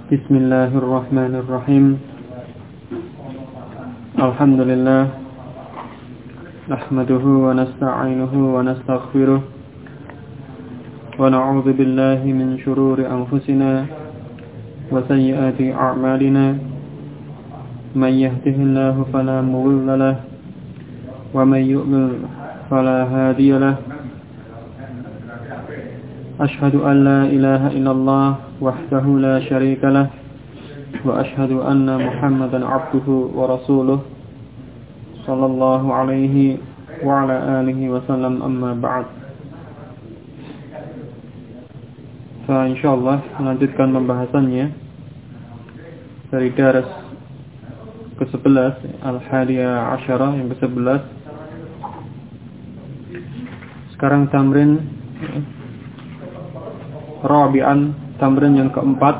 Bismillahirrahmanirrahim. Alhamdulillah. Nahmaduhu wa nasta'inuhu wa nastaghfiruh. Wa na'udzu billahi min shururi anfusina wa sayyiati a'malina. Man yahdihillahu fala mudilla lahu wa man yudlil fala hadiya lahu. Ashhadu an la ilaha illallah wahdahu la syarika lah wa ashhadu anna Muhammadan abduhu wa rasuluh sallallahu alaihi wa ala alihi wa sallam, amma ba'd. Insyaallah melanjutkan pembahasannya dari daras ke-11 Al-Hadiyah Asyarah, yang ke-11. Sekarang tamrin Rabi'an, tamrin yang keempat.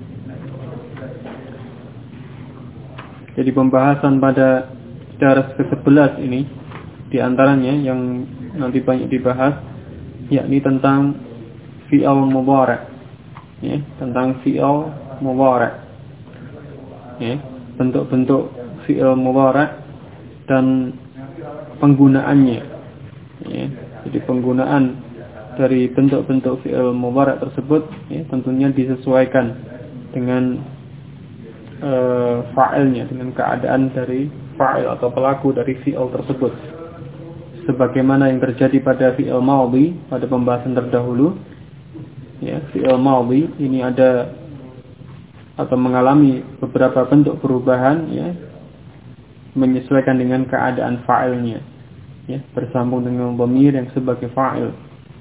Jadi pembahasan pada daras ke-11 ini diantaranya yang nanti banyak dibahas, yakni tentang fi'il mudhari', ya, tentang fi'il mudhari', ya, bentuk-bentuk fi'il mudhari' dan penggunaannya, ya. Jadi penggunaan dari bentuk-bentuk fi'il mudhari' tersebut, ya, tentunya disesuaikan dengan fa'ilnya, dengan keadaan dari fa'il atau pelaku dari fi'il tersebut. Sebagaimana yang terjadi pada fi'il madhi pada pembahasan terdahulu, ya, fi'il madhi ini ada atau mengalami beberapa bentuk perubahan, ya, menyesuaikan dengan keadaan fa'ilnya, ya, bersambung dengan dhamir yang sebagai fa'il.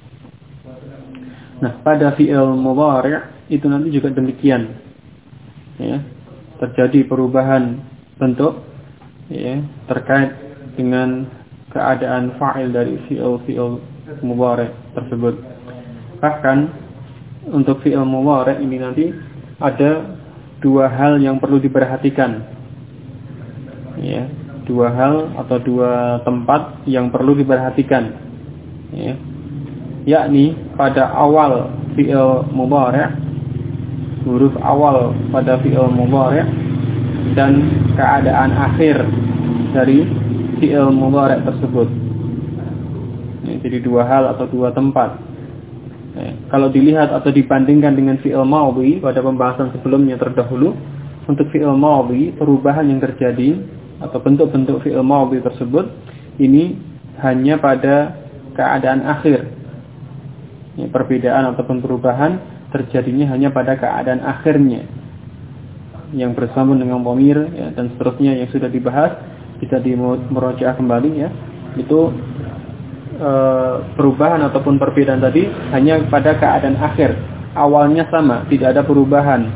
Nah, pada fi'il mudhari' itu nanti juga demikian, ya, terjadi perubahan bentuk, ya, terkait dengan keadaan fa'il dari fi'il mudhari' tersebut. Bahkan untuk fi'il mudhari' ini nanti ada dua hal yang perlu diperhatikan, ya, dua hal atau dua tempat yang perlu diperhatikan, ya, yakni pada awal fi'il mudhari', huruf awal pada fi'il mudhari', dan keadaan akhir dari fi'il mudhari' tersebut. Ya, jadi dua hal atau dua tempat. Ya, kalau dilihat atau dibandingkan dengan fi'il madhi pada pembahasan sebelumnya terdahulu, untuk fi'il madhi perubahan yang terjadi atau bentuk-bentuk fi'il madhi tersebut ini hanya pada keadaan akhir. Ya, perbedaan ataupun perubahan terjadinya hanya pada keadaan akhirnya yang bersambung dengan dhamir, ya, dan seterusnya yang sudah dibahas, bisa dimurojaah kembali, ya. Itu perubahan ataupun perbedaan tadi hanya pada keadaan akhir. Awalnya sama, tidak ada perubahan.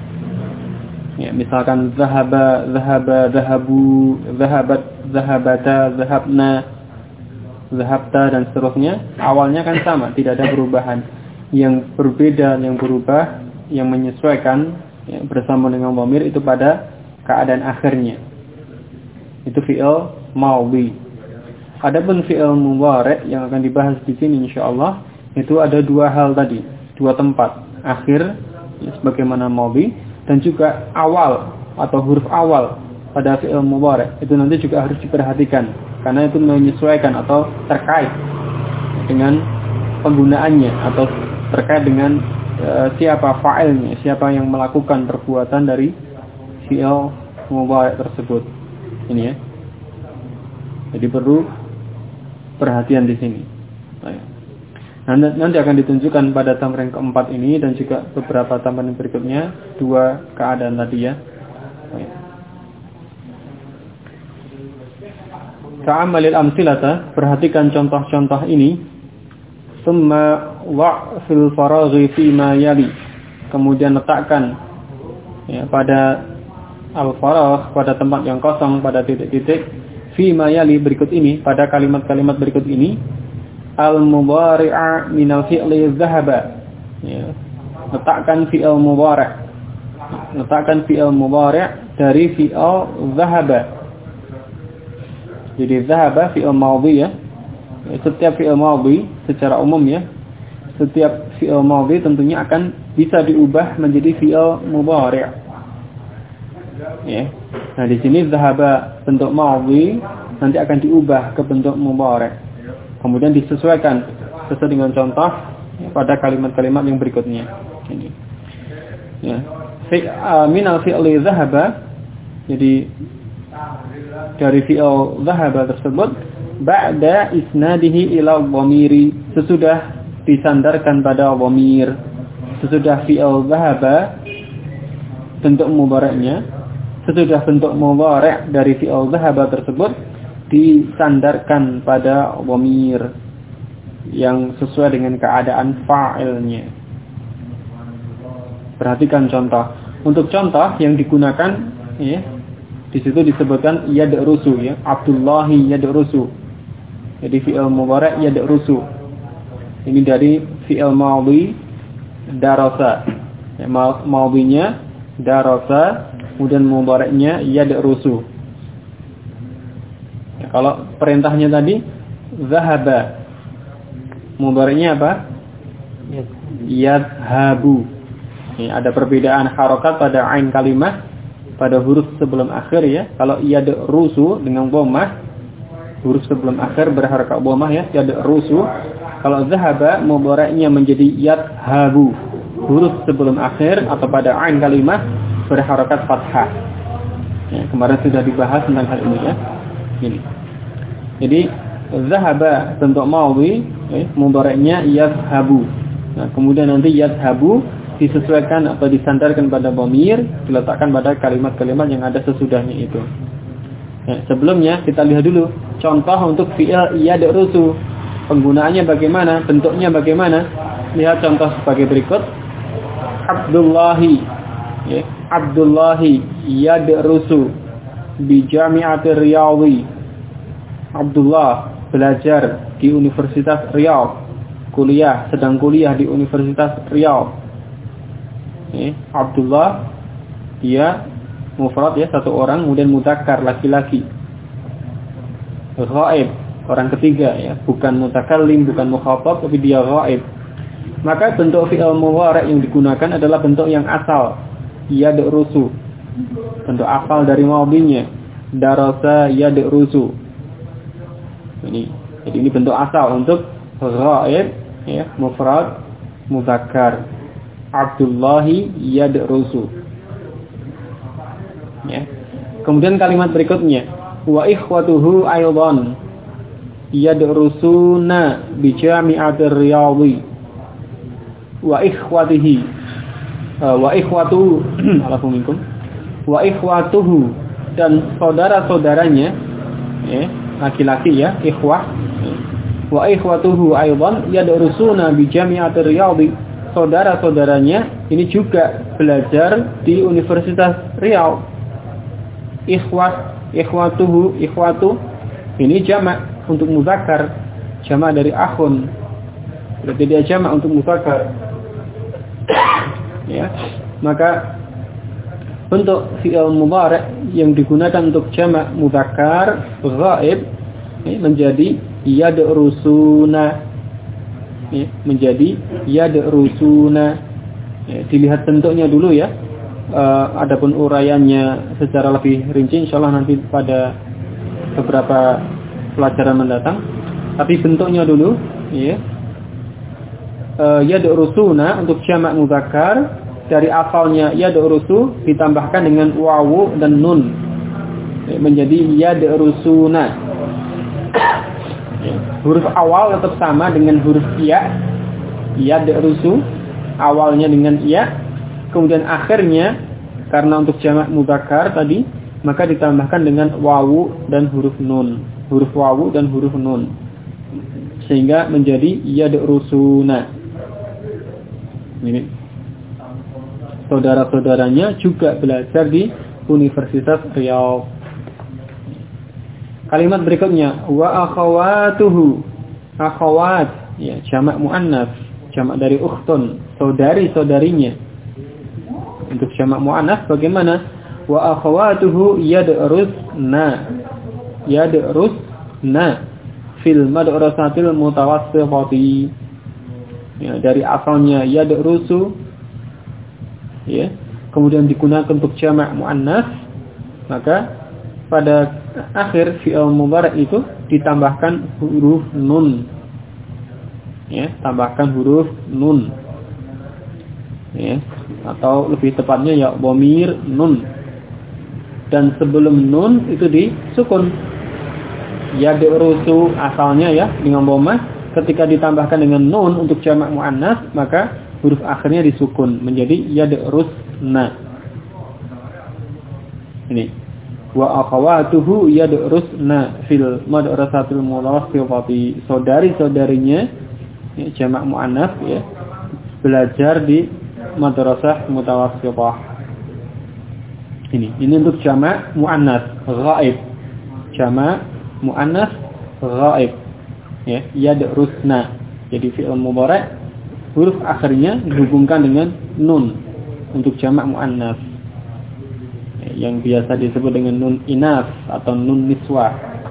Ya, misalkan zahaba, zahabu, zahabat, zahabata, zahabna, zahabta, dan seterusnya, awalnya kan sama, tidak ada perubahan. Yang berbeda, yang berubah, yang menyesuaikan, ya, bersama dengan dhamir itu pada keadaan akhirnya. Itu fi'il madhi. Adapun fi'il mudhari' yang akan dibahas di sini insyaallah, itu ada dua hal tadi, dua tempat, akhir, ya, sebagaimana madhi, dan juga awal atau huruf awal pada fi'il mudhari'. Itu nanti juga harus diperhatikan, karena itu menyesuaikan atau terkait dengan penggunaannya atau terkait dengan siapa fa'ilnya, siapa yang melakukan perbuatan dari fi'il mudhari' tersebut. Ini, ya. Jadi perlu perhatian di sini. Nanti akan ditunjukkan pada tamrin keempat ini dan juga beberapa tamrin berikutnya dua keadaan tadi, ya. Ta'amalil amsilata, perhatikan contoh-contoh ini. Tsumma wa' fil faraghi fi ma yali, kemudian letakkan, ya, pada al-faragh, pada tempat yang kosong, pada titik-titik, fi ma yali, berikut ini, pada kalimat-kalimat berikut ini, al-mudhari'a min al-fi'li dhahaba, ya, letakkan fi'il mudhari', letakkan fi'il mudhari' dari fi'il dhahaba. Jadi dhahaba fi'il madhi, ya. Setiap fi'il madhi secara umum, ya, setiap fi'il madhi tentunya akan bisa diubah menjadi fi'il mudhari'. Ya. Nah, di sini dhahaba bentuk madhi nanti akan diubah ke bentuk mudhari'. Kemudian disesuaikan sesuai dengan contoh pada kalimat-kalimat yang berikutnya. Ini. Ya. Minal fi'li dhahaba, jadi dari fi'il dhahaba tersebut ba'da isnadihi ila dhamiri, sesudah disandarkan pada dhamir, sesudah fi'il dhahaba bentuk mudhari'nya, sesudah bentuk mudhari' dari fi'il dhahaba tersebut disandarkan pada dhamir yang sesuai dengan keadaan fa'ilnya. Perhatikan contoh. Untuk contoh yang digunakan, ya, di situ disebutkan yadrusu, ya, Abdullahi yadrusu. Jadi fi'il mudhari' yadrusu. Ini dari fi'il madhi darasa. Ya, madhinya darasa, kemudian mudhari'nya yadrusu. Ya, kalau perintahnya tadi zahaba, mudhari'nya apa? Yadhabu. Ya, ada perbedaan harokat pada ain kalimah pada huruf sebelum akhir, ya. Kalau yadrusu dengan dhammah, huruf sebelum akhir berharokat dhammah, ya, yadrusu. Kalau zahaba mudhari'nya menjadi yadhabu, huruf sebelum akhir atau pada ain kalimah berharokat fathah. Ya, kemarin sudah dibahas tentang hal ini, ya. Ini. Jadi zahaba bentuk madhi, mudhari'nya yadhabu. Nah, kemudian nanti yadhabu disesuaikan atau disandarkan pada dhamir, diletakkan pada kalimat-kalimat yang ada sesudahnya itu. Ya, sebelumnya kita lihat dulu contoh untuk fi'il yadrusu. Penggunaannya bagaimana, bentuknya bagaimana? Lihat contoh sebagai berikut. Abdullahi, ya, Abdullahi yadrusu bi Jami'atir Riyadhi. Abdullah belajar di Universitas Riyadh, sedang kuliah di Universitas Riyadh. Abdullah, dia mufrad, ya, satu orang, kemudian mudzakkar laki-laki. Ghaib, orang ketiga, ya, bukan mutakallim, bukan mukhatab, tapi dia ghaib. Maka bentuk fi'il mudhari' yang digunakan adalah bentuk yang asal, yadrusu. Bentuk asal dari madhinya, darasa yadrusu. Jadi ini bentuk asal untuk ghaib, ya, mufrad mudzakkar. Abdullahi yadrusu. Ya. Kemudian kalimat berikutnya, wa ikhwatuhu aidan yadrusuna bi Jami'atir Riyadhi. Wa ikhwatihi, wa ikhwatu alafu minkum, wa ikhwatuhu, dan saudara-saudaranya, ya, laki-laki, ya, ikhwah. Wa ikhwatuhu aidan yadrusuna bi Jami'atir Riyadhi. Saudara-saudaranya ini juga belajar di Universitas Riyadh. Ikhwatuhu, ikhwatu ini jamak untuk mudzakkar, jamak dari akhun. Berarti dia jamak untuk mudzakkar. Ya. Maka bentuk fi'il mudhari' yang digunakan untuk jamak mudzakkar ghaib menjadi yadrusuna. Ya, menjadi yadrusuna. Ya, dilihat bentuknya dulu, ya. Adapun uraiannya secara lebih rinci insyaallah nanti pada beberapa pelajaran mendatang. Tapi bentuknya dulu, ya. Yadrusuna untuk jamak mudzakkar dari asalnya yadrusu ditambahkan dengan wawu dan nun, ya, menjadi yadrusuna. Huruf awal tetap sama dengan huruf ya, yadrusu, awalnya dengan ya, kemudian akhirnya karena untuk jamak mudzakkar tadi maka ditambahkan dengan wawu dan huruf nun, huruf wawu dan huruf nun, sehingga menjadi yadrusuna. Ini saudara-saudaranya juga belajar di Universitas Riyadh. Kalimat berikutnya, wa akhawatuhu, akhawat, ya, jamak muannats, jamak dari ukhtun, saudari-saudarinya. Untuk jamak muannats bagaimana? Wa akhawatuhu yadrusna, yadrusna fil madrasatil mutawassithati. ya, dari asalnya yadrusu, ya, kemudian digunakan untuk jamak muannas, maka pada akhir fi'il mudhari itu ditambahkan huruf nun, ya, tambahkan huruf nun, ya, atau lebih tepatnya ya dhamir nun, dan sebelum nun itu disukun. Yadrusu asalnya ya dengan dhammah, ketika ditambahkan dengan nun untuk jamak muannas maka huruf akhirnya disukun menjadi yadrusna. Ini wa akhawatuhu yadrusna fil madrasatil mutawassithati, saudari-saudarinya ya, jamak muannas ya, belajar di madrasah mutawassithah. Ini untuk jamak muannas ghaib, jamak muannas ghaib, ya, yadrusna. Jadi fi'il mudhari huruf akhirnya dihubungkan dengan nun untuk jamak muannas, ya, yang biasa disebut dengan nun inas atau nun niswah.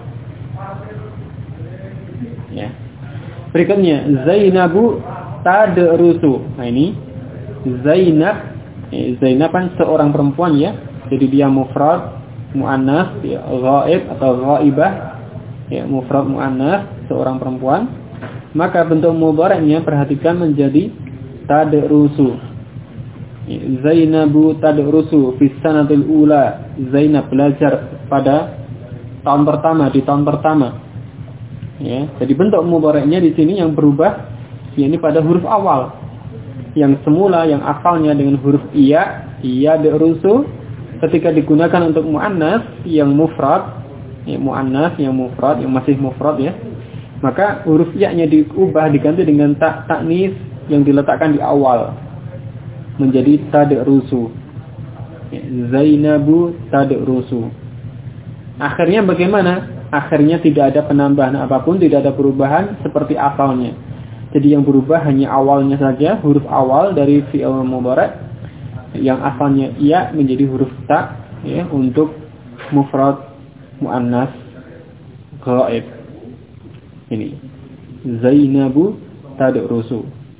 Ya. Berikutnya Zainabu tadrusu. Nah ini Zainab, Zainab kan seorang perempuan ya. Jadi dia mufrad muannas ya, ghaib atau ghaibah, ya, mufrad muannas seorang perempuan. Maka bentuk mudhari'nya perhatikan menjadi tadrusu. Ya, Zainabu tadrusu fi sanatil ula. Zainab belajar pada tahun pertama, di tahun pertama. Ya, jadi bentuk mudhari'nya di sini yang berubah yakni pada huruf awal. Yang semula yang asalnya dengan huruf iya, yadrusu, ketika digunakan untuk muannas yang mufrad, ya, muannas yang mufrad, yang masih mufrad ya, maka huruf ya-nya diubah diganti dengan ta'nis yang diletakkan di awal menjadi tadrusu. Ya, Zainabu tadrusu. Akhirnya bagaimana? Akhirnya tidak ada penambahan apapun, tidak ada perubahan seperti asalnya. Jadi yang berubah hanya awalnya saja, huruf awal dari fi'il mudhari' yang asalnya ya menjadi huruf ta ya untuk mufrad muannas ghaib. Ini Zainabu tadrusu.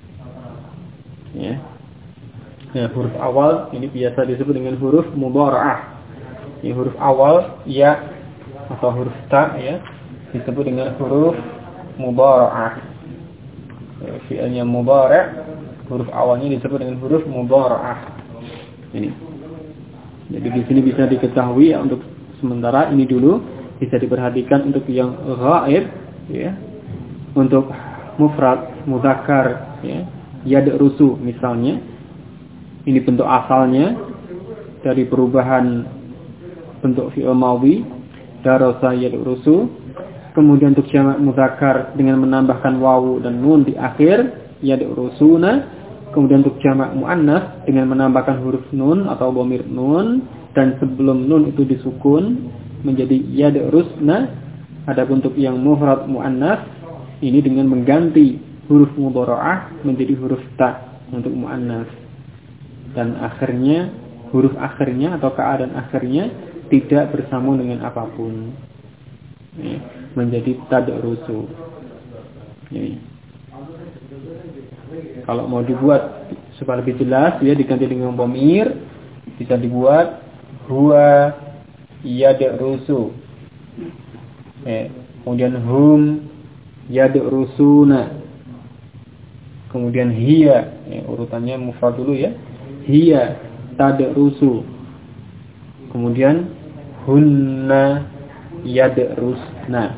Ya. Nah, huruf awal ini biasa disebut dengan huruf mudhara'ah. Ini huruf awal ya atau huruf ta ya disebut dengan huruf mudhara'ah. Ya, fi'ilnya mudhari', huruf awalnya disebut dengan huruf mudhara'ah. Ini. Jadi di sini bisa diketahui ya, untuk sementara ini dulu bisa diperhatikan untuk yang ghaib ya. Untuk mufrad mudzakkar ya, yadrusu misalnya. Ini bentuk asalnya dari perubahan bentuk fi'il madhi darasa yadrusu. Kemudian untuk jamak mudzakkar dengan menambahkan wawu dan nun di akhir yadrusuna. Kemudian untuk jamak muannas dengan menambahkan huruf nun atau dhamir nun, dan sebelum nun itu disukun menjadi yadrusna. Adapun untuk yang mufrad muannas ini dengan mengganti huruf mudhara'ah menjadi huruf ta untuk muannas. Dan akhirnya huruf akhirnya atau keadaan akhirnya tidak bersambung dengan apapun. Ini menjadi tadrusu. Ini. Kalau mau dibuat supaya lebih jelas ya diganti dengan dhamir, bisa dibuat huwa yadrusu. Kemudian hum yadrusuna. Kemudian hiya, urutannya mufrad dulu ya. Hiya tadrusu. Kemudian hunna yadrusna.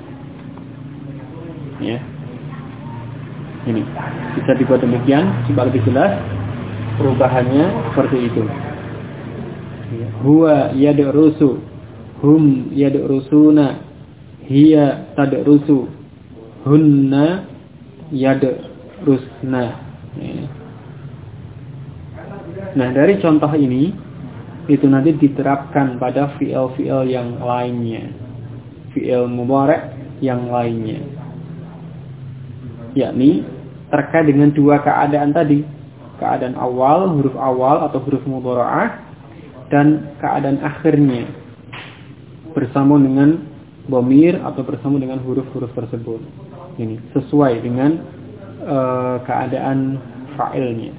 Ya. Ini bisa dibuat demikian supaya lebih jelas perubahannya seperti itu. Huwa yadrusu, hum yadrusuna, hiya tadrusu, hunna yadrusna. Nah, dari contoh ini itu nanti diterapkan pada fi'il-fi'il yang lainnya, fi'il mudhari' yang lainnya, yakni terkait dengan dua keadaan tadi, keadaan awal, huruf awal atau huruf mudhara'ah, dan keadaan akhirnya bersambung dengan dhamir atau bersambung dengan huruf-huruf tersebut. Ini sesuai dengan keadaan fa'ilnya.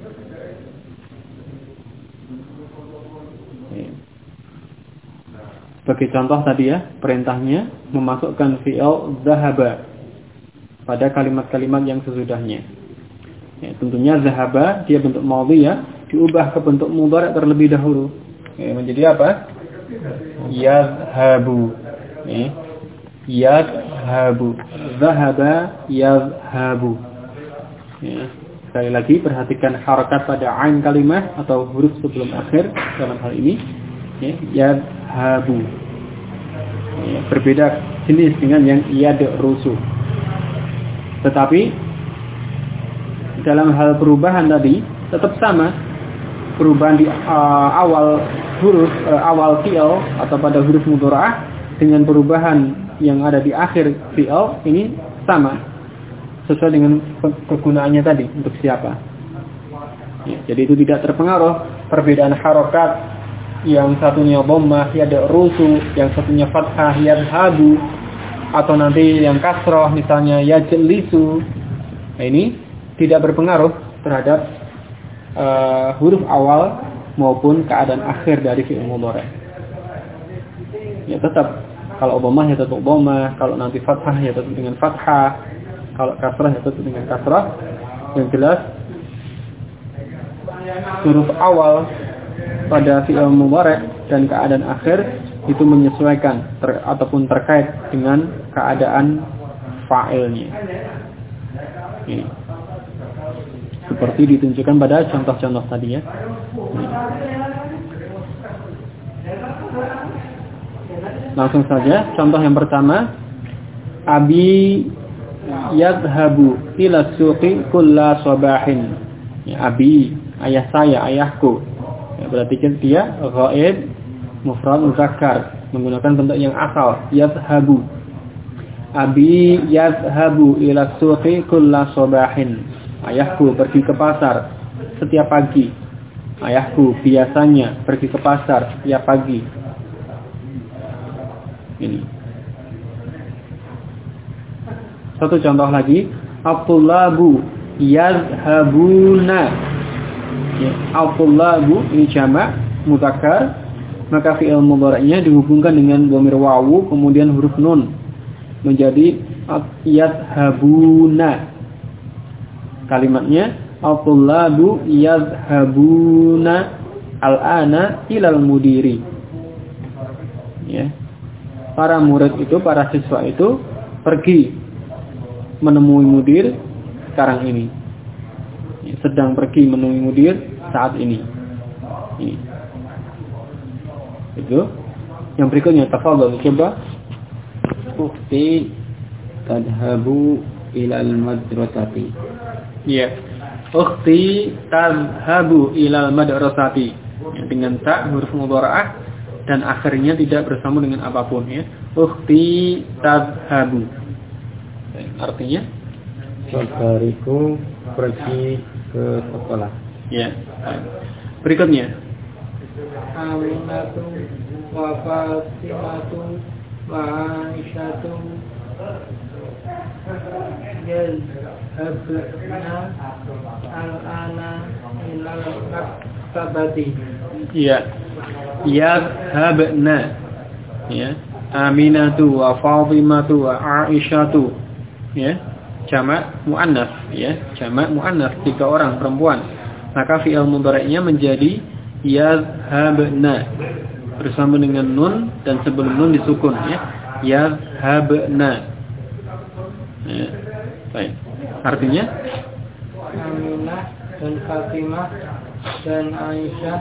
Sebagai contoh tadi ya, perintahnya memasukkan fi'il zahaba pada kalimat-kalimat yang sesudahnya. Ya, tentunya zahaba dia bentuk madhi ya, diubah ke bentuk mudhari' terlebih dahulu. Ya, menjadi apa? Yazhabu. Ya. Yazhabu. Zahaba yazhabu. Ya. Sekali lagi perhatikan harakat pada ain kalimah atau huruf sebelum akhir dalam hal ini. Ya, yazhabu. Ya, berbeda jenis dengan yang yadrusu. Tetapi dalam hal perubahan tadi tetap sama. Perubahan di awal huruf awal fi'il atau pada huruf mudhari'ah dengan perubahan yang ada di akhir fi'il ini sama. Sesuai dengan kegunaannya tadi untuk siapa. Ya, jadi itu tidak terpengaruh perbedaan harokat, yang satunya dhammah yadrusu, yang satunya fathah yadhabu, atau nanti yang kasrah misalnya yajlisu. Nah, ini tidak berpengaruh terhadap huruf awal maupun keadaan akhir dari fi'il mudhari'. Ya tetap kalau dhammah ya tetap dhammah, kalau nanti fathah ya tetap dengan fathah, kalau kasrah ya tetap dengan kasrah. Yang jelas huruf awal pada fi'il mudhari' dan keadaan akhir itu menyesuaikan ataupun terkait dengan keadaan fa'ilnya. Ini seperti ditunjukkan pada contoh-contoh tadi ya. Langsung saja contoh yang pertama, abi yadhabu ila suqi kulla sabahin. Ya, abi, ayah saya, ayahku. Ya, berarti dia ghaib mufrad muzakkar menggunakan bentuk yang asal yadhabu. Abi yadhabu ila suqi kulla sabahin. Ayahku pergi ke pasar setiap pagi. Ayahku biasanya pergi ke pasar setiap pagi. Ini. Satu contoh lagi, at-tullabu yazhabuna. Ya, at-tullabu ini jamak mudzakkar, maka fi'il mudhari'nya dihubungkan dengan dhamir wawu kemudian huruf nun menjadi yazhabuna. Kalimatnya at-tullabu yazhabuna al-ana ilal mudiri. Ya. Para murid itu, para siswa itu pergi menemui mudir sekarang ini. Ya, sedang pergi menemui mudir saat ini. Ini. Itu. Yang berikutnya tafadhal coba. Ukhti tadhabu ilal madrasati. Ya. Ukhti tadhabu ilal madrasati. Ya, dengan ta huruf mudhari'ah dan akhirnya tidak bersambung dengan apapun ya. Ukhti tadhabu. Artinya saudariku pergi ke sekolah. Ya. Berikutnya Aminatu wa Fatimatu wa Aisyatu yazhabna al-ana ilal maktabati. Ya. Yazhabna. Ya. Aminatu wa Fatimatu wa Aisyatu. Ya. Jamak muannas ya. Jamak muannas 3 orang perempuan. Maka fi'il mudhari'nya menjadi yazhabna bersama dengan nun dan sebelum nun disukun ya. Yazhabna. Ya. Baik. Artinya Aminah dan Fatimah dan Aisyah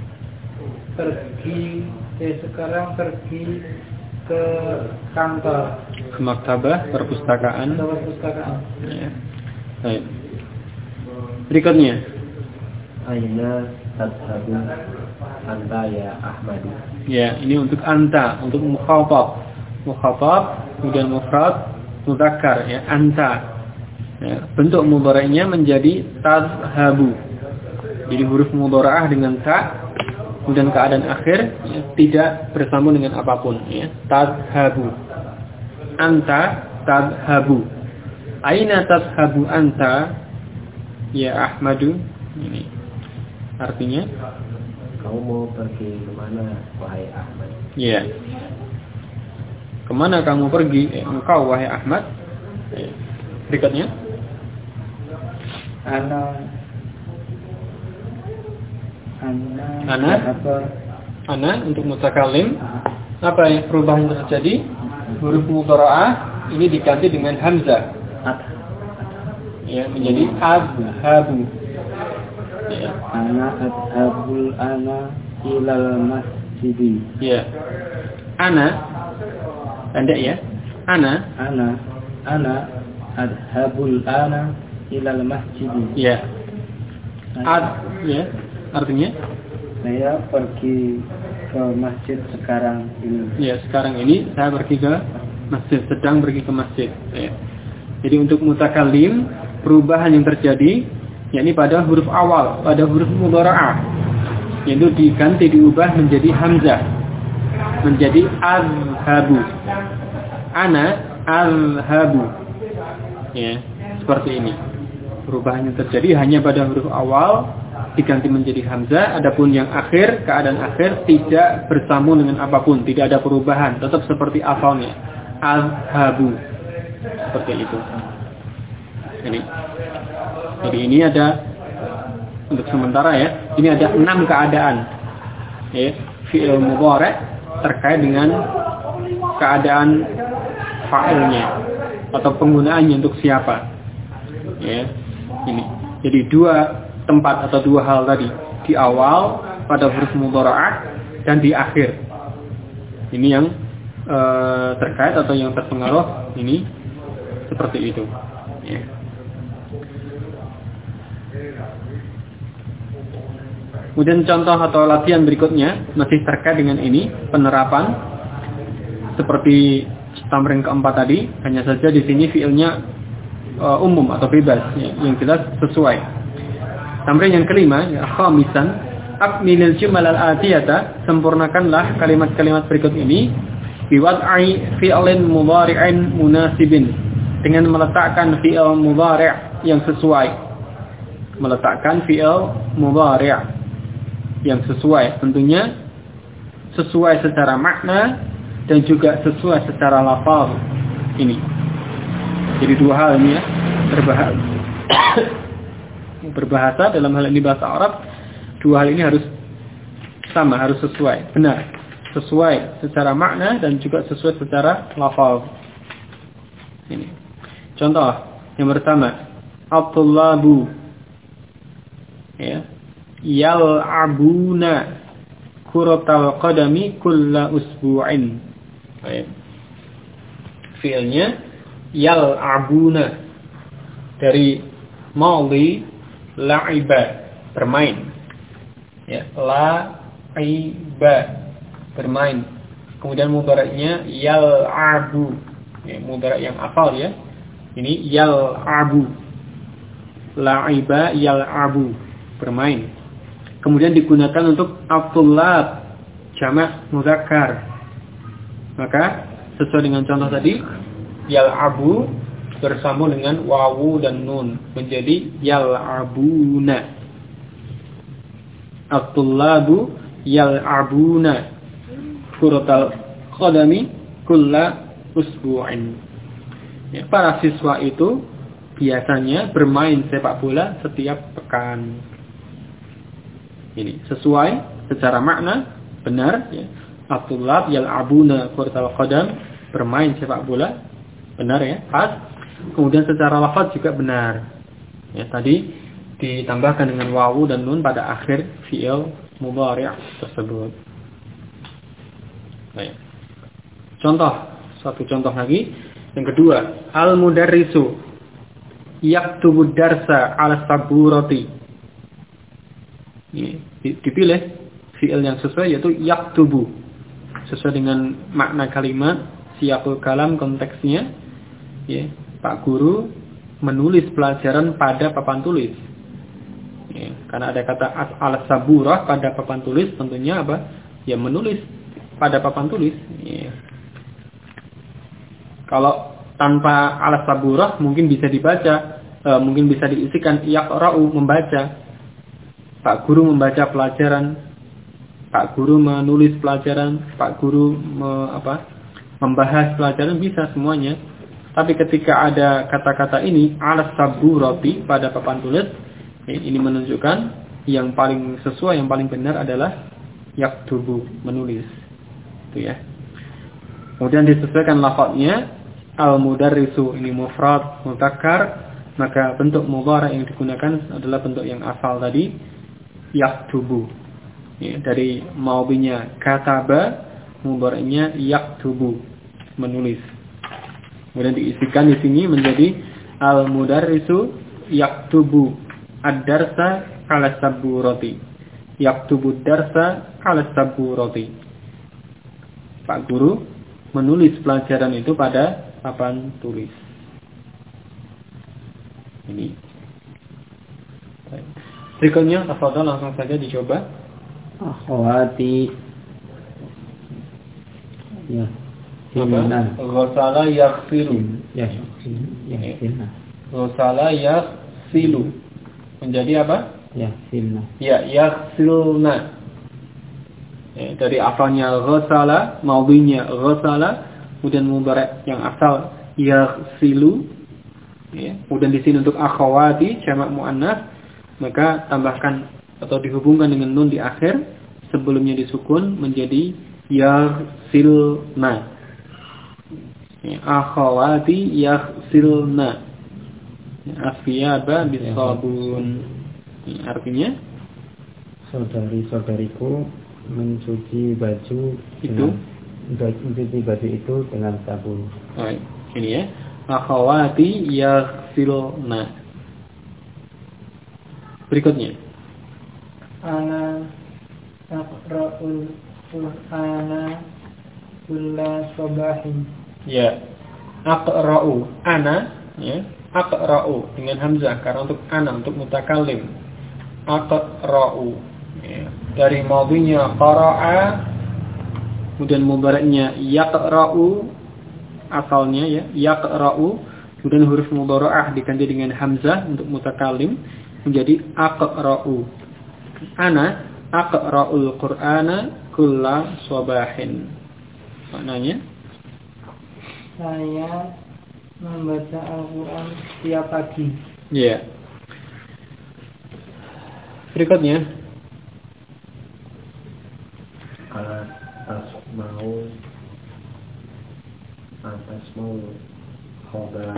sekarang pergi ke kantor, ke maktabah perpustakaan. Ya. Baik. Berikutnya Aina tadhabu anta ya Ahmadi. ya, ini untuk anta, untuk mukhatab. Mukhatab kemudian mufrad mudzakkar ya, anta. Ya, bentuk mudhari'nya menjadi tadhabu. Jadi huruf mudhari'ah dengan ta kemudian keadaan akhir ya, tidak bersambung dengan apapun ya. Tadhabu. Anta tadhabu. Aina tadhhabu anta ya Ahmadu. Ini artinya Kau mau pergi kemana wahai Ahmad? ya. Kemana kamu pergi? Engkau wahai Ahmad. Berikutnya Ana Ana untuk mutakallim. Apa yang perubahan yang terjadi? Huruf mudhara'ah ini diganti dengan hamzah. Ya, menjadi adhabu. Ya. Ana adhabul ana ilal masjidi. Ya. Ana pendek ya. Ana adhabul ana ilal masjidi. ya. Ya. Artinya Saya pergi ke masjid sekarang ini. ya, sekarang ini saya pergi ke masjid, sedang pergi ke masjid. Ya. Jadi untuk mutakallim perubahan yang terjadi yakni pada huruf awal, pada huruf mudhara'ah, yaitu diganti diubah menjadi hamzah, menjadi azhabu. Ana azhabu. Ya, seperti ini. Perubahan yang terjadi hanya pada huruf awal diganti menjadi hamzah, adapun yang akhir, keadaan akhir tidak bersambung dengan apapun, tidak ada perubahan, tetap seperti asalnya. Azhabu. Seperti itu. Jadi ini ada untuk sementara ya, ini ada 6 keadaan. Ya, fi'il mudhari' terkait dengan keadaan fa'ilnya atau penggunaannya untuk siapa. Ya. Ini. Jadi 2 tempat atau 2 hal tadi, di awal pada huruf mudhara'ah dan di akhir. Ini yang terkait atau yang terpengaruh ini seperti itu. Ya. Kemudian contoh atau latihan berikutnya masih terkait dengan ini, penerapan seperti tamrin keempat tadi, hanya saja di sini fiilnya umum atau bebas, ya, yang jelas sesuai. Tamrin yang kelima, ya, khamisan, akmilil jumal al-atiyata, sempurnakanlah kalimat-kalimat berikut ini biwad'i fi'lin mudhari'in munasibin, dengan meletakkan fi'il mudhari' yang sesuai. Meletakkan fi'il mudhari' yang sesuai, tentunya sesuai secara makna dan juga sesuai secara lafaz. Ini. Jadi 2 hal ini ya, berbahasa dalam hal ini bahasa Arab, 2 hal ini harus sama, harus sesuai, benar, sesuai secara makna dan juga sesuai secara lafaz. Ini contoh yang pertama, at-tullabu ya, yal'abuna kuratal qadami kulla usbu'in. Fiilnya yal'abuna dari madhi la'iba, bermain. Ya, la'iba, bermain. Kemudian mudhari'nya yal'abu. Ya, mudhari' yang afal ya. Ini yal'abu. La'iba yal'abu, bermain. Kemudian digunakan untuk at-tullab, jamak mudzakkar. Maka sesuai dengan contoh tadi, yal'abu bersambung dengan wawu dan nun menjadi yal'abuna. At-tullabu yal'abuna kuratal qadami kulla usbu'in. Ya, para siswa itu biasanya bermain sepak bola setiap pekan. Ini sesuai secara makna, benar ya. At-tullab yal'abuna kuratal qadam, bermain sepak bola, benar ya, pas. Kemudian secara lafaz juga benar. Ya, tadi ditambahkan dengan wawu dan nun pada akhir fi'il mudhari' tersebut. Baik. Satu contoh lagi. Yang kedua, al-mudarrisu yaktubu darsa 'ala saburati. Ini dipilih fi'il yang sesuai, yaitu yaktubu. Sesuai dengan makna kalimat, siyaqul kalam, konteksnya. Ya. Pak Guru menulis pelajaran pada papan tulis. Ya, karena ada kata al-saburah pada papan tulis, tentunya apa? Ya, menulis pada papan tulis. Ya. Kalau tanpa alas saburah mungkin bisa dibaca, mungkin bisa diisikan yaqra'u, membaca. Pak guru membaca pelajaran, Pak guru menulis pelajaran, Pak guru membahas pelajaran, bisa semuanya. Tapi ketika ada kata-kata ini alas saburati pada papan tulis, ini menunjukkan yang paling sesuai, yang paling benar adalah yaktubu, menulis. Itu ya. Kemudian disesuaikan lafadznya, al-mudarrisu ini mufrad mudzakkar, maka bentuk mudhari' yang digunakan adalah bentuk yang asal tadi, yaktubu. Ya, dari madhinya kataba, mudhari'nya yaktubu, menulis. Kemudian diisikan di sini menjadi al-mudarrisu yaktubu ad-darsa 'ala saburati. Yaktubu ad-darsa 'ala saburati. Pak guru menulis pelajaran itu pada papan tulis. Ini. Berikutnya, tafadhol langsung saja dicoba. Akhwati. Ya. Ghasala yaghsilu. Ya. Ghasala yaghsilu. Menjadi apa? Yaghsilna. Ya, yaghsilna. Ya, dari asalnya ghasala, madhinya ghasala, kemudian mudhari' yang asal yaghsilu. Ya, kemudian di sini untuk akhwati jamak muannats, maka tambahkan atau dihubungkan dengan nun di akhir, sebelumnya disukun menjadi yaghsilna. Ya, akhwati yaghsilna. Asyaba bisabun. Artinya saudari-saudariku mencuci baju itu dengan sabun. Baik, ini ya. Akhawati yaghsilna. Berikutnya. Ana aqra'ul Qur'ana kulla sabahin. Ya. Aqra'u, ana, ya. Aqra'u dengan hamzah karena untuk ana, untuk mutakallim. Aqra'u. Ya. Dari madhinya qara'a, kemudian mudhari'nya yaqra'u, asalnya ya, yaqra'u, kemudian huruf mudhara'ah diganti dengan hamzah untuk mutakallim menjadi aqra'u. Ana aqra'ul Qur'ana kulla sabahin. Maknanya Saya membaca Al-Quran setiap pagi. ya. Berikutnya atas mau khobar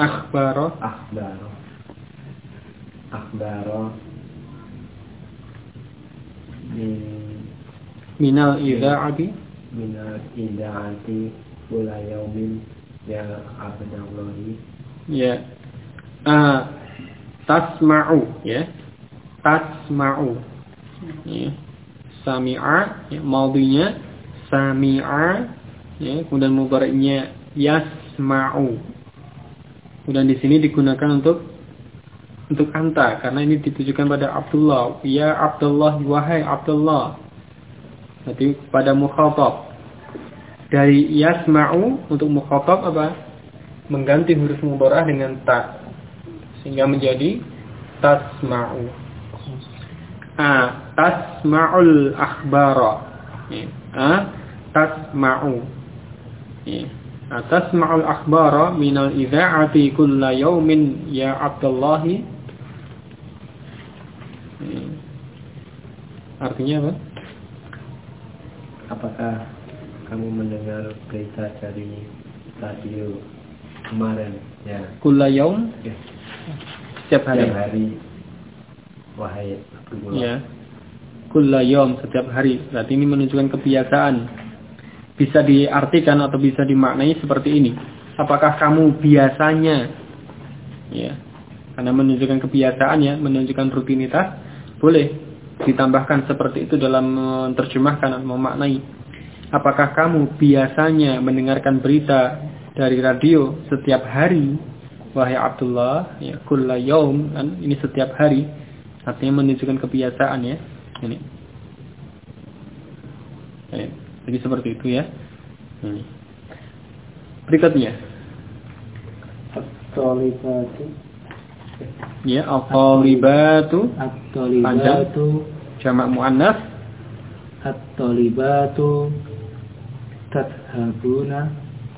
akhbaro minal idza'ati kula yaumin ya abdallahi. Ya. Tasma'u ya. Tasma'u. Ya. Sami'a, ya, madhinya sami'a, ya, kemudian mudhari'nya yasma'u. Kemudian di sini digunakan untuk anta karena ini ditujukan pada Abdullah. Ya Abdullah, wahai Abdullah. Berarti pada mukhatab. Dari yasma'u untuk mukhatab apa? Mengganti huruf mudhara'ah dengan ta sehingga menjadi tasma'u. Tasma'ul akhbara. Tasma'u. Tasma'ul akhbara minal idza'ati kulla yaumin ya Abdullahi. Artinya apa? Apakah kamu mendengar berita dari radio kemarin? Ya. Kulla yaum. Ya. Setiap hari. Setiap hari. Wahai Abdullah. Ya. Kulla yaum, setiap hari. Berarti ini menunjukkan kebiasaan. Bisa diartikan atau bisa dimaknai seperti ini. Apakah kamu biasanya, ya, karena menunjukkan kebiasaan ya, menunjukkan rutinitas, boleh ditambahkan seperti itu dalam menerjemahkan atau memaknai. Apakah kamu biasanya mendengarkan berita dari radio setiap hari, wahai Abdullah, ya, kulla yaum, kan ini setiap hari, artinya menunjukkan kebiasaan ya. Ini. Jadi seperti itu ya. Berikutnya. At-talibatu. Ya, at-talibatu. At-talibatu. Jamak muannas. At-talibatu. Tadhabuna.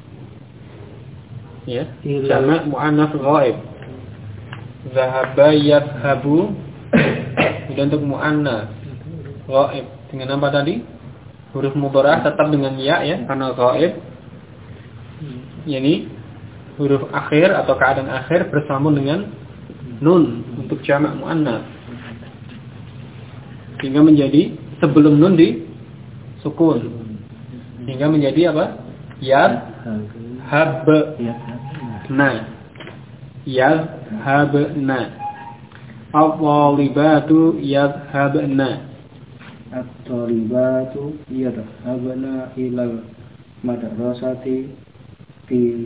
Ya, jamak muannas ghaib. Zahaba yadhabu. Kemudian untuk muannas ghaib dengan apa tadi? Huruf mudhari' tetap dengan ya karena ghaib. Yani huruf akhir atau keadaan akhir bersambung dengan nun untuk jamak muannas. Sehingga menjadi sebelum nun di sukun. Sehingga menjadi apa? Yadhabna. Yadhabna. At-talibatu yadhabna. At-talibatu yadhabna ilal madrasati bi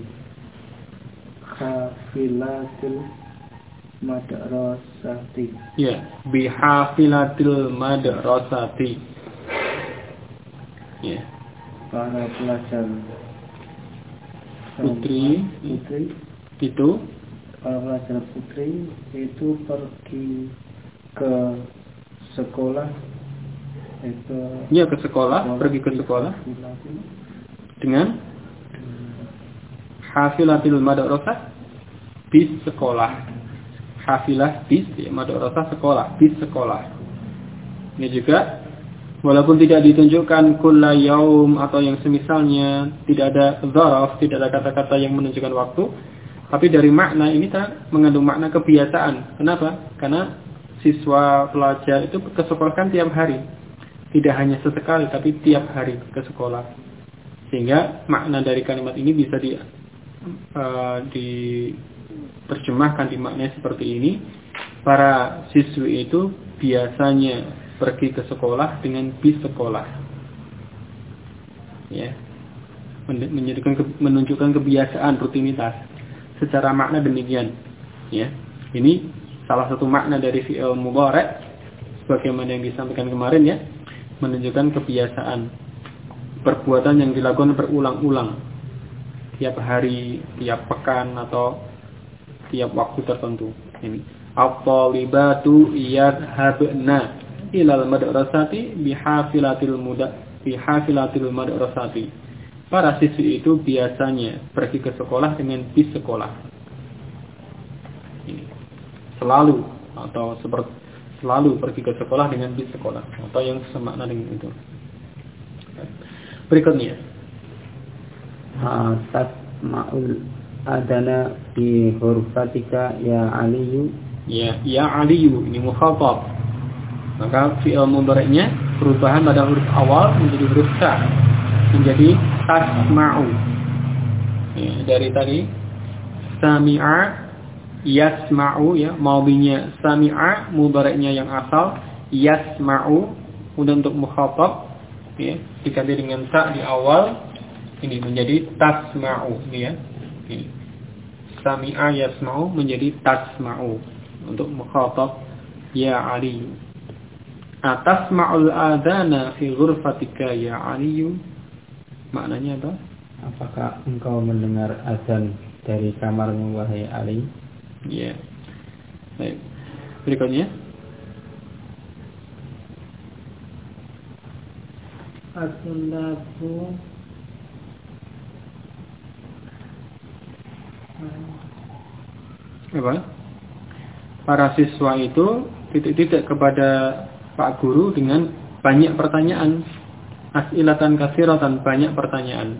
hafilatil madrasati. Ya, bi hafilatil madrasati. Ya. Para pelajar Putri itu para pelajar putri itu pergi ke sekolah ke sekolah, pergi ke sekolah dengan hafilatil madrasah bis sekolah. Hafilah bis madrasah sekolah, bis sekolah. Ini juga walaupun tidak ditunjukkan kulla yaum atau yang semisalnya, tidak ada dzaraf, tidak ada kata-kata yang menunjukkan waktu, tapi dari makna ini mengandung makna kebiasaan. Kenapa? Karena siswa pelajar itu ke sekolah kan tiap hari. Tidak hanya sesekali, tapi tiap hari ke sekolah. Sehingga makna dari kalimat ini bisa diterjemahkan, dimaknai seperti ini. Para siswi itu biasanya pergi ke sekolah dengan bis sekolah. Ya. Menunjukkan kebiasaan, rutinitas. Secara makna demikian. Ya. Ini salah satu makna dari fi'il mudhari' sebagaimana yang disampaikan kemarin ya. Menunjukkan kebiasaan perbuatan yang dilakukan berulang-ulang tiap hari, tiap pekan atau tiap waktu tertentu. Ini at-talibatu yadhabna ilal madrasati bihafilatil madrasati. Para siswi itu biasanya pergi ke sekolah dengan bis sekolah. Ini selalu atau selalu pergi ke sekolah dengan bis sekolah atau yang semakna dengan itu. Berikutnya tasma'ul adana bi hurfatika ya aliyu. Ya aliyu ini mukhatab. Maka fi'il mudhari'nya perubahan pada huruf awal menjadi huruf ta, menjadi tasma'u. Ya, dari tadi sami'a yasma'u ya, madhinya sami'a, mudhari'nya yang asal yasma'u, kemudian untuk mukhatab ya, diganti dengan ta di awal, ini menjadi tasma'u ini ya. Ini. Sami'a yasma'u menjadi tasma'u untuk mukhatab ya Ali. Atasma'ul adana fi ghurfatika ya Ali. Maknanya apa? Apakah engkau mendengar azan dari kamarmu wahai Ali? Ya. Baik. Berikutnya. At-tulabu apa? Para siswa itu titik-titik kepada Pak Guru dengan banyak pertanyaan. As'ilatan katsiratan, banyak pertanyaan.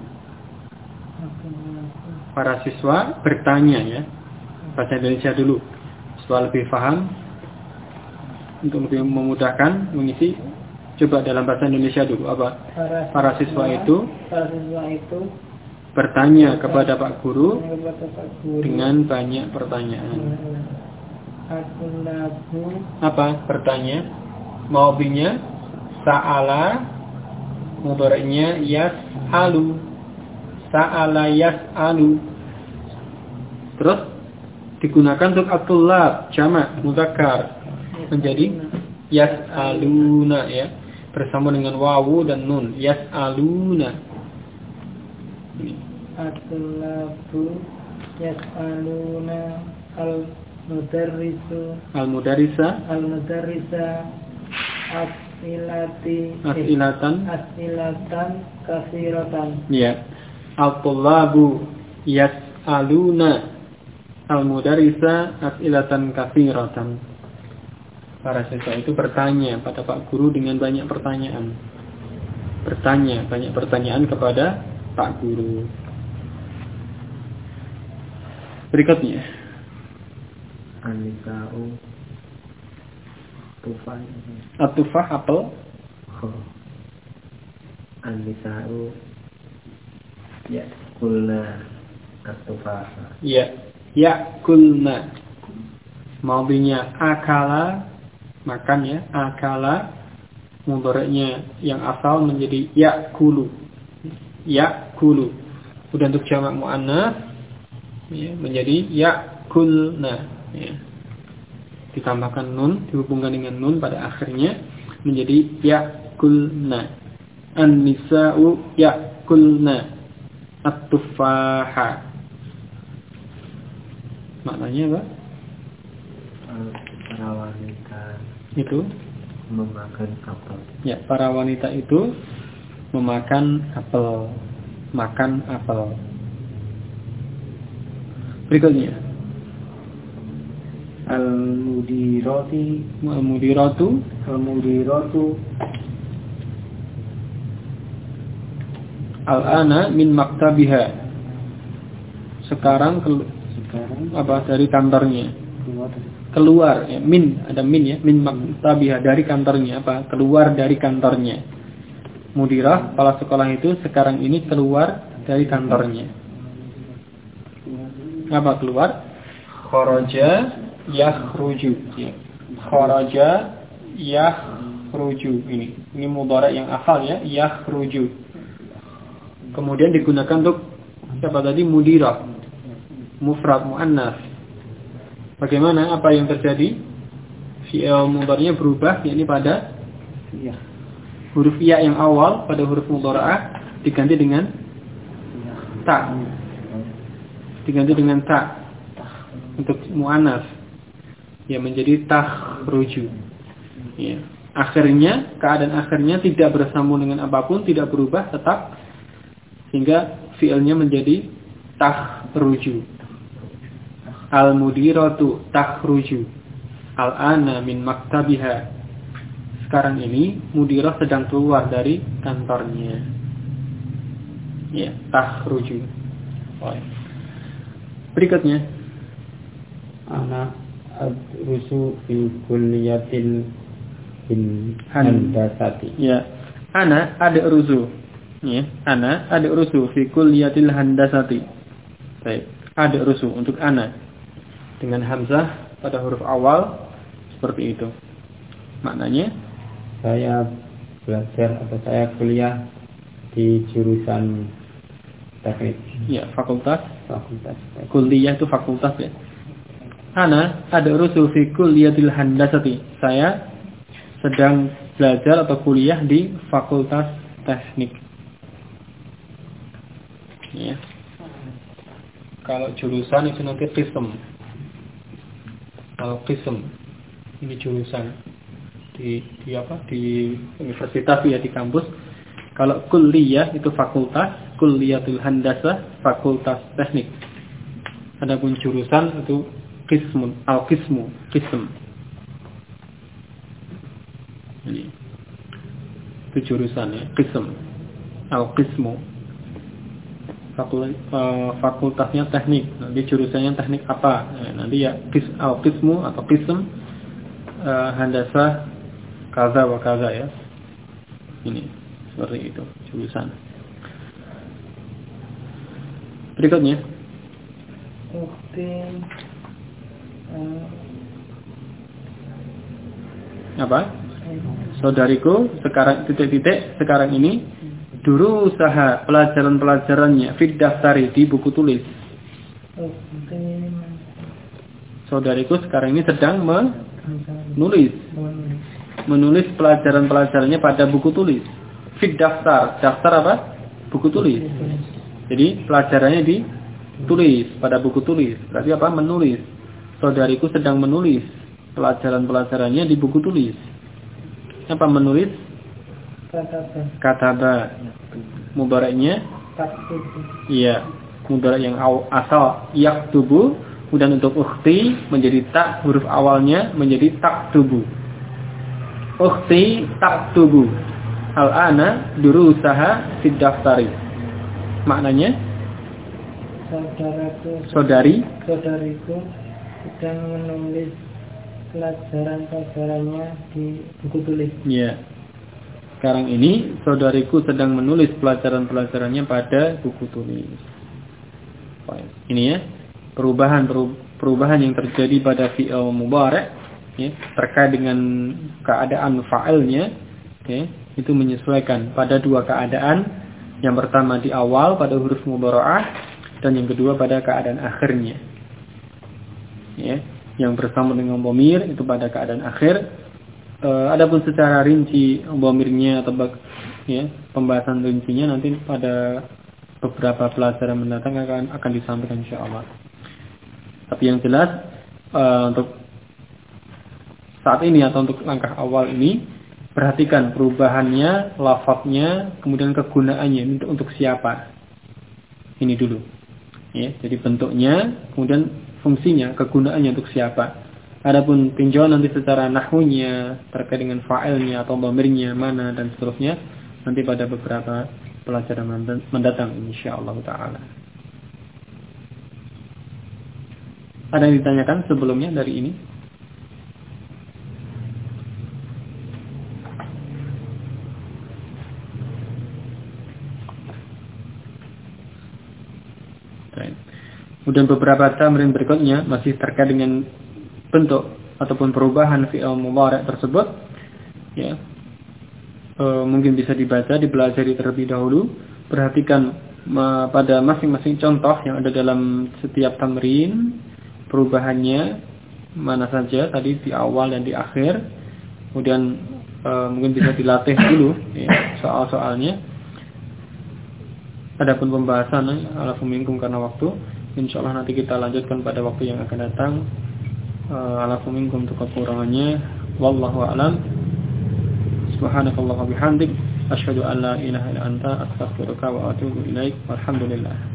Para siswa bertanya ya. Bahasa Indonesia dulu. Supaya lebih paham, untuk lebih memudahkan mengisi, coba dalam bahasa Indonesia dulu apa? Para siswa itu bertanya kepada Pak Guru dengan banyak pertanyaan. Apa bertanya? Maubinya sa'ala, mudhari'nya yas'alu. Sa'ala yas'alu. Terus digunakan untuk at-tullab, jamak mudzakkar, menjadi yas'aluna ya, bersama dengan wawu dan nun, yas'aluna. Ini. At-tulabu yas'aluna al-mudarrisa as'ilatan katsiratan. Ya. Al-tullabu yas'aluna al-mudarrisa as'ilatan katsiratan. Para siswa itu bertanya pada Pak Guru dengan banyak pertanyaan. Banyak pertanyaan kepada Pak Guru. Berikutnya. Anisa'u tufah. At-tufah apel. Anisa'u ya kulna at-tufah. Ya kulna. Maudinya akala, makan ya, akala. Mudhari'nya yang asal menjadi yakulu. Udah untuk jamak muannats ya, menjadi yakulna ya. Ditambahkan nun, dihubungkan dengan nun pada akhirnya menjadi yakulna. An-nisa'u yakulna at-tufaha. Maknanya apa? Para wanita itu memakan apel. Ya, para wanita itu memakan apel, makan apel. Berikutnya. Al-mudiratu al-ana min maktabiha. Sekarang apa dari kantornya? Keluar ya, ada min ya, min maktabiha, dari kantornya, apa? Keluar dari kantornya. Mudirah kepala sekolah itu sekarang ini keluar dari kantornya. Apa keluar? Kharaja yakhruju ya. Kharaja yakhruju, ini mudhari' yang asal ya, yakhruju. Kemudian digunakan untuk siapa tadi? Mudirah, mufrad muannas. Bagaimana, apa yang terjadi? Fi'il mudhari'nya berubah, yakni pada huruf ya yang awal pada huruf mudhari'ah diganti dengan ta. Untuk muannas ya, menjadi takhruju. Ya. Akhirnya, keadaan akhirnya tidak bersambung dengan apapun, tidak berubah, tetap, sehingga fi'ilnya menjadi takhruju. Al-mudiratu takhruju al-ana min maktabiha. Sekarang ini mudirah sedang keluar dari kantornya. Ya, takhruju. Berikutnya, ana adrusu fi kulliyatil handasati. Ya, ana adrusu. Ya, ana adrusu fi kulliyatil handasati. Baik, adrusu untuk ana dengan hamzah pada huruf awal seperti itu. Maknanya saya belajar atau saya kuliah di jurusan teknik. Ya, fakultas. Kuliah itu fakultas ya. Ana adrusu fi kulliyatil handasati. Saya sedang belajar atau kuliah di fakultas teknik. Ya. Kalau jurusan itu nanti qism. Kalau qism ini jurusan di universitas ya, di kampus. Kalau kuliah itu fakultas, kuliatul handasah, fakultas teknik. Adapun jurusan itu qismun, al-qismu, qism. Ini itu jurusan ya, qism, al-qismu. Fakultasnya teknik, nanti jurusannya teknik apa? Nanti ya al-qismu atau qism handasah kaza wa kaza ya. Ini seperti itu jurusan. Berikutnya. Apa? Saudariku sekarang titik-titik sekarang ini dulu usaha pelajaran-pelajarannya fid daftari di buku tulis. Saudariku sekarang ini sedang menulis pelajaran-pelajarannya pada buku tulis. Fid daftar, daftar apa? Buku tulis. Jadi pelajarannya di tulis, pada buku tulis. Berarti apa? Menulis. Saudariku sedang menulis pelajaran-pelajarannya di buku tulis. Apa menulis? Kataba. Mubaraknya? Iya. Mubarak yang asal yaktubu. Kemudian untuk ukhti menjadi tak, huruf awalnya menjadi taktubu. Ukhti taktubu. Al-ana durusaha fid daftari. Maknanya? Saudariku sedang menulis pelajaran-pelajarannya di buku tulis. Iya. Sekarang ini saudariku sedang menulis pelajaran-pelajarannya pada buku tulis. Ini ya, perubahan yang terjadi pada fi'il mudhari' ya, terkait dengan keadaan fa'ilnya ya, itu menyesuaikan pada dua keadaan. Yang pertama di awal pada huruf mudhara'ah dan yang kedua pada keadaan akhirnya. Ya, yang bersama dengan dhamir itu pada keadaan akhir. Adapun secara rinci dhamirnya atau ya, pembahasan rincinya nanti pada beberapa pelajaran mendatang akan disampaikan insyaallah. Tapi yang jelas untuk saat ini atau untuk langkah awal ini perhatikan perubahannya, lafadznya, kemudian kegunaannya untuk siapa. Ini dulu. Ya, jadi bentuknya, kemudian fungsinya, kegunaannya untuk siapa. Adapun tinjauan nanti secara nahwunya terkait dengan fa'ilnya atau dhamirnya mana dan seterusnya nanti pada beberapa pelajaran mendatang insyaallah taala. Ada yang ditanyakan sebelumnya dari ini? Kemudian beberapa tamrin berikutnya masih terkait dengan bentuk ataupun perubahan fi'il mudhari' tersebut ya. Mungkin bisa dibaca, dipelajari terlebih dahulu. Perhatikan pada masing-masing contoh yang ada dalam setiap tamrin, perubahannya mana saja tadi di awal dan di akhir. Kemudian mungkin bisa dilatih dulu ya, soal-soalnya. Adapun pembahasan alafu minkum karena waktu, insyaallah nanti kita lanjutkan pada waktu yang akan datang. Alafu minkum untuk kekurangannya, wallahu a'lam. Subhanakallahumma bihamdik, asyhadu an la ilaha illa anta, astaghfiruka wa atubu ilaik. Walhamdulillah.